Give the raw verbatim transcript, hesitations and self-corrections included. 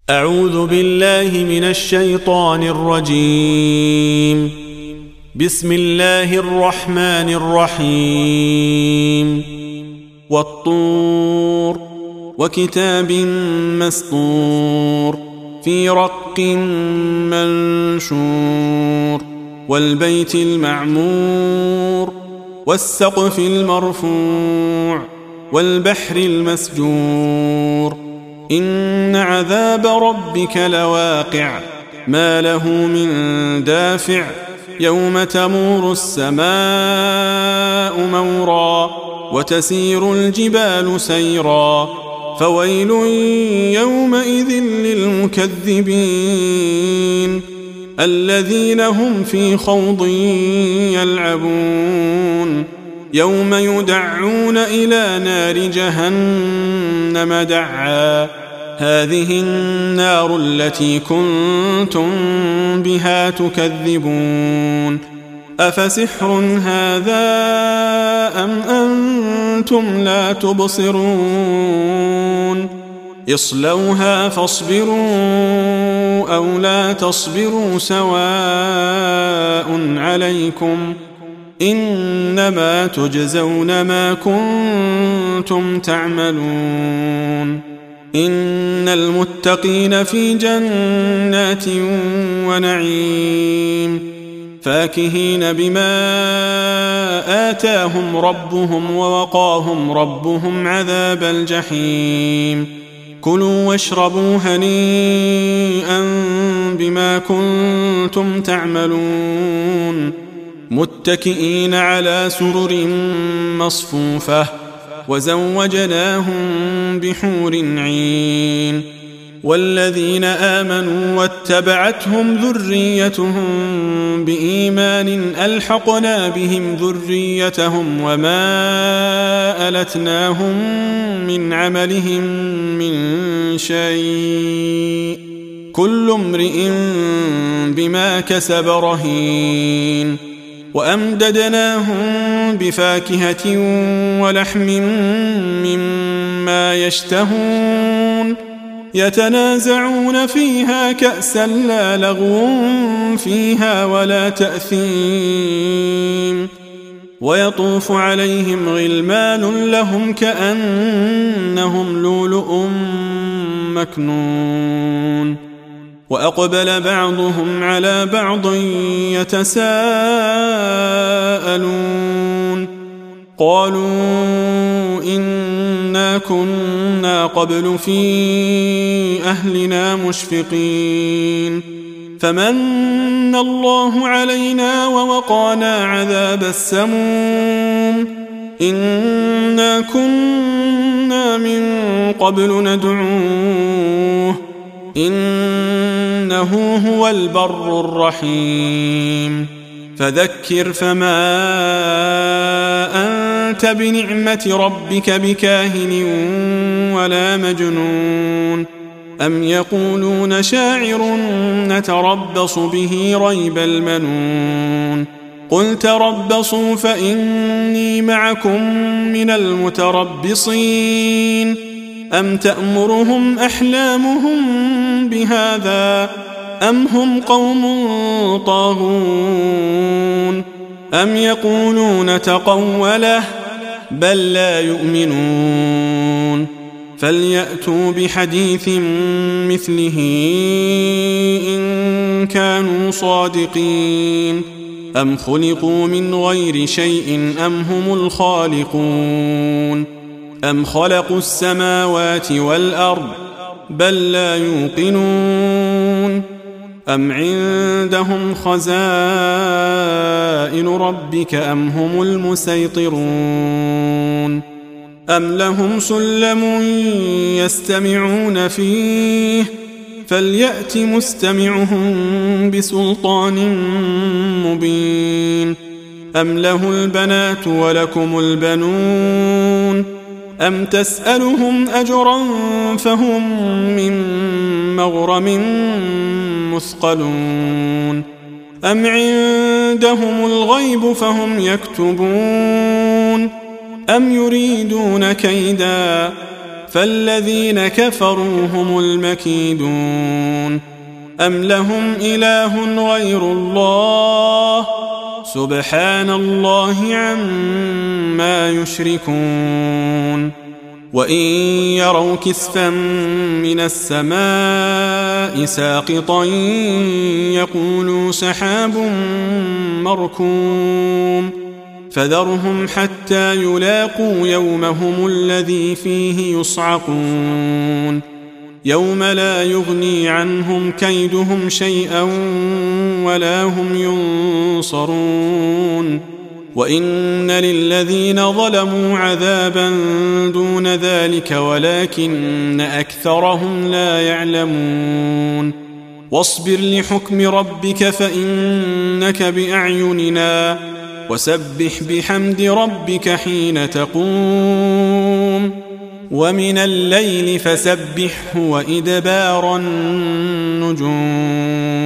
أعوذ بالله من الشيطان الرجيم. بسم الله الرحمن الرحيم. والطور وكتاب مسطور في رق منشور والبيت المعمور والسقف المرفوع والبحر المسجور إن عذاب ربك لواقع ما له من دافع يوم تمور السماء مورا وتسير الجبال سيرا فويل يومئذ للمكذبين الذين هم في خوض يلعبون يوم يدعون إلى نار جهنم دعا هذه النار التي كنتم بها تكذبون أفسحر هذا أم أنتم لا تبصرون اصلوها فاصبروا أو لا تصبروا سواء عليكم إنما تجزون ما كنتم تعملون إن المتقين في جنات ونعيم فاكهين بما آتاهم ربهم ووقاهم ربهم عذاب الجحيم كلوا واشربوا هنيئا بما كنتم تعملون متكئين على سرر مصفوفة وزوجناهم بحور عين والذين آمنوا واتبعتهم ذريتهم بإيمان ألحقنا بهم ذريتهم وما ألتناهم من عملهم من شيء كل امرئ بما كسب رهين وأمددناهم بفاكهة ولحم مما يشتهون يتنازعون فيها كأسا لا لغو فيها ولا تأثيم ويطوف عليهم غلمان لهم كأنهم لؤلؤ مكنون وأقبل بعضهم على بعض يتساءلون قالوا إنا كنا قبل في أهلنا مشفقين فمن الله علينا ووقانا عذاب السموم إنا كنا من قبل ندعوه إنه هو البر الرحيم فذكر فما أنت بنعمة ربك بكاهن ولا مجنون أم يقولون شاعر نتربص به ريب المنون قل تربصوا فإني معكم من المتربصين أم تأمرهم أحلامهم بهذا أم هم قوم طاغون أم يقولون تقوله بل لا يؤمنون فليأتوا بحديث مثله إن كانوا صادقين أم خلقوا من غير شيء أم هم الخالقون أم خلقوا السماوات والأرض بل لا يوقنون أم عندهم خزائن ربك أم هم المسيطرون أم لهم سلم يستمعون فيه فليأت مستمعهم بسلطان مبين أم له البنات ولكم البنون أم تسألهم أجرا فهم من مغرم مثقلون أم عندهم الغيب فهم يكتبون أم يريدون كيدا فالذين كفروا هم المكيدون أم لهم إله غير الله سبحان الله عما يشركون وإن يروا كسفا من السماء ساقطا يقولوا سحاب مركوم فذرهم حتى يلاقوا يومهم الذي فيه يصعقون يوم لا يغني عنهم كيدهم شيئا ولا هم ينصرون وإن للذين ظلموا عذابا دون ذلك ولكن أكثرهم لا يعلمون واصبر لحكم ربك فإنك بأعيننا وسبح بحمد ربك حين تقوم ومن الليل فسبحه وإدبار النجوم